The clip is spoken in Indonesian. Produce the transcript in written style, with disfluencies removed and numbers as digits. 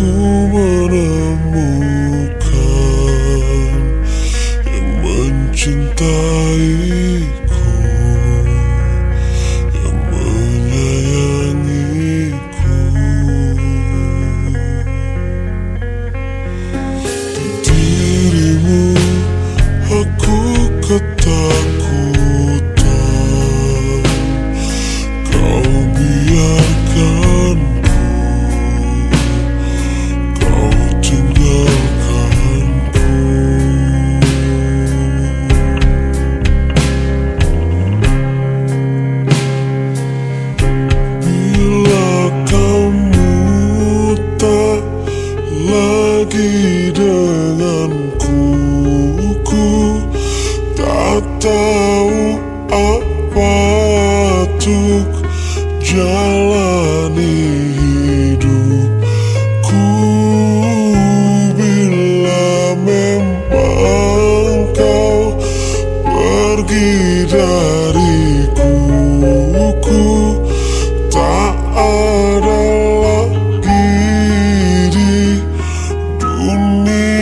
Ku menemukan yang mencintaiku, yang menyayangiku. Di dirimu aku ketakutan, kau biarkanku, kau tinggalkanku. Bila kamu tak lagi denganku, ku tak tahu apa untuk jalani hidupku. Bila memang kau pergi dariku, ku tak ada lagi di dunia